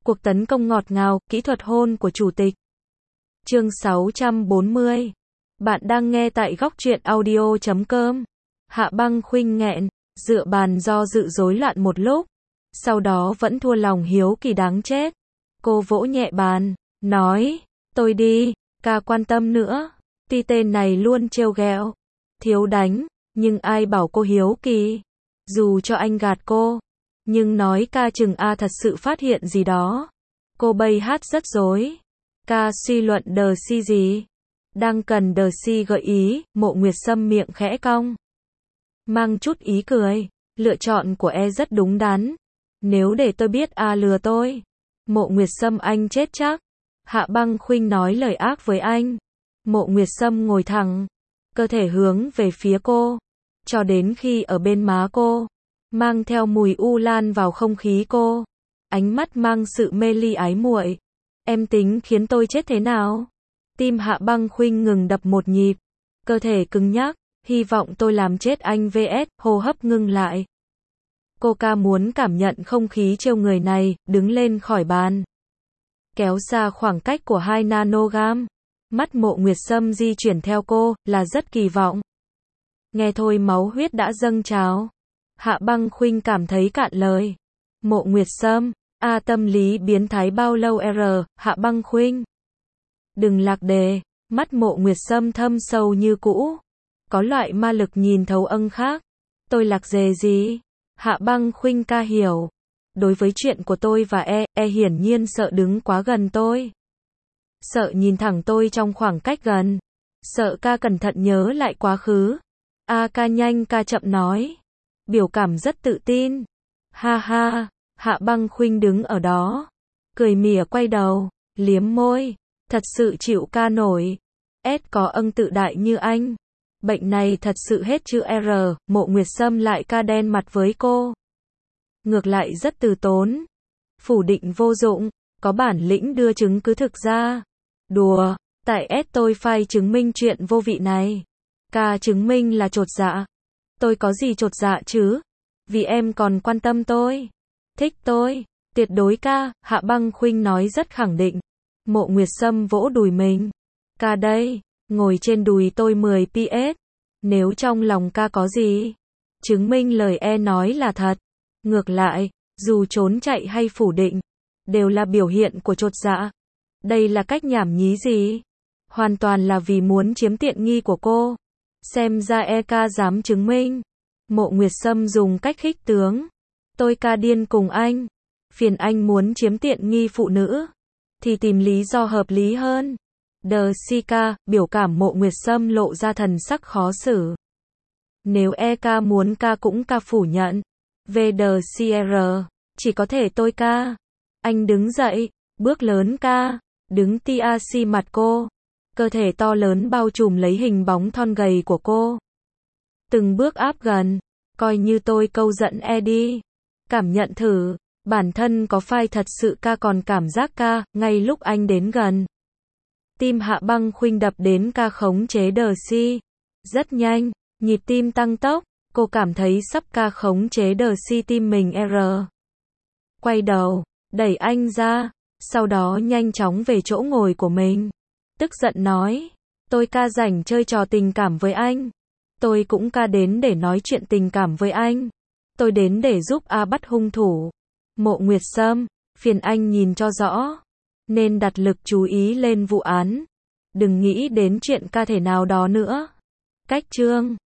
Cuộc tấn công ngọt ngào, kỹ thuật hôn của chủ tịch. Chương 640. Bạn đang nghe tại góc truyện audio.com. Hạ Băng Khuynh nghẹn, dựa bàn do dự rối loạn một lúc. Sau đó vẫn thua lòng hiếu kỳ đáng chết. Cô vỗ nhẹ bàn, nói, tôi đi, ca quan tâm nữa. Tuy tên này luôn trêu ghẹo, thiếu đánh, nhưng ai bảo cô hiếu kỳ. Dù cho anh gạt cô, nhưng nói ca chừng thật sự phát hiện gì đó. Cô bay hát rất dối. Ca suy luận đờ si gì? Đang cần đờ si gợi ý, Mộ Nguyệt Sâm miệng khẽ cong. Mang chút ý cười, lựa chọn của rất đúng đắn. Nếu để tôi biết lừa tôi, Mộ Nguyệt Sâm anh chết chắc. Hạ Băng Khuynh nói lời ác với anh. Mộ Nguyệt Sâm ngồi thẳng, cơ thể hướng về phía cô, cho đến khi ở bên má cô, mang theo mùi u lan vào không khí cô. Ánh mắt mang sự mê ly ái muội. Em tính khiến tôi chết thế nào? Tim Hạ Băng Khuynh ngừng đập một nhịp, cơ thể cứng nhắc, hy vọng tôi làm chết anh vs, hô hấp ngưng lại. Cô ca muốn cảm nhận không khí trêu người này, đứng lên khỏi bàn. Kéo xa khoảng cách của 2 nanogam. Mắt Mộ Nguyệt Sâm di chuyển theo cô, là rất kỳ vọng. Nghe thôi máu huyết đã dâng trào. Hạ Băng Khuynh cảm thấy cạn lời. Mộ Nguyệt Sâm, tâm lý biến thái bao lâu Hạ Băng Khuynh. Đừng lạc đề, mắt Mộ Nguyệt Sâm thâm sâu như cũ. Có loại ma lực nhìn thấu khác. Tôi lạc đề gì? Hạ Băng Khuynh ca hiểu. Đối với chuyện của tôi và hiển nhiên sợ đứng quá gần tôi. Sợ nhìn thẳng tôi trong khoảng cách gần. Sợ ca cẩn thận nhớ lại quá khứ. Ca nhanh ca chậm nói. Biểu cảm rất tự tin. Ha ha, Hạ Băng Khuynh đứng ở đó. Cười mỉa quay đầu, liếm môi. Thật sự chịu ca nổi. Có tự đại như anh. Bệnh này thật sự hết chữ Mộ Nguyệt Sâm lại ca đen mặt với cô. Ngược lại rất từ tốn. Phủ định vô dụng, có bản lĩnh đưa chứng cứ thực ra. Đùa, tại tôi phai chứng minh chuyện vô vị này. Ca chứng minh là chột dạ. Tôi có gì chột dạ chứ? Vì em còn quan tâm tôi. Thích tôi. Tuyệt đối ca, Hạ Băng Khuynh nói rất khẳng định. Mộ Nguyệt Sâm vỗ đùi mình. Ca đây, ngồi trên đùi tôi 10 PS. Nếu trong lòng ca có gì, chứng minh lời nói là thật. Ngược lại, dù trốn chạy hay phủ định, đều là biểu hiện của chột dạ. Đây là cách nhảm nhí gì? Hoàn toàn là vì muốn chiếm tiện nghi của cô. Xem ra ca dám chứng minh. Mộ Nguyệt Sâm dùng cách khích tướng. Tôi ca điên cùng anh. Phiền anh muốn chiếm tiện nghi phụ nữ, thì tìm lý do hợp lý hơn. Đờ si ca, biểu cảm Mộ Nguyệt Sâm lộ ra thần sắc khó xử. Nếu ca muốn ca cũng ca phủ nhận. VDCR, chỉ có thể tôi ca. Anh đứng dậy, bước lớn ca, đứng TAC mặt cô. Cơ thể to lớn bao trùm lấy hình bóng thon gầy của cô. Từng bước áp gần, coi như tôi câu dẫn đi. Cảm nhận thử, bản thân có phai thật sự ca còn cảm giác ca, ngay lúc anh đến gần. Tim Hạ Băng Khuynh đập đến ca khống chế đờ si. Rất nhanh, nhịp tim tăng tốc, cô cảm thấy sắp ca khống chế đờ si tim mình Quay đầu, đẩy anh ra, sau đó nhanh chóng về chỗ ngồi của mình. Tức giận nói, tôi ca rảnh chơi trò tình cảm với anh. Tôi cũng ca đến để nói chuyện tình cảm với anh. Tôi đến để giúp bắt hung thủ. Mộ Nguyệt Sâm, phiền anh nhìn cho rõ. Nên đặt lực chú ý lên vụ án. Đừng nghĩ đến chuyện ca thể nào đó nữa. Cách chương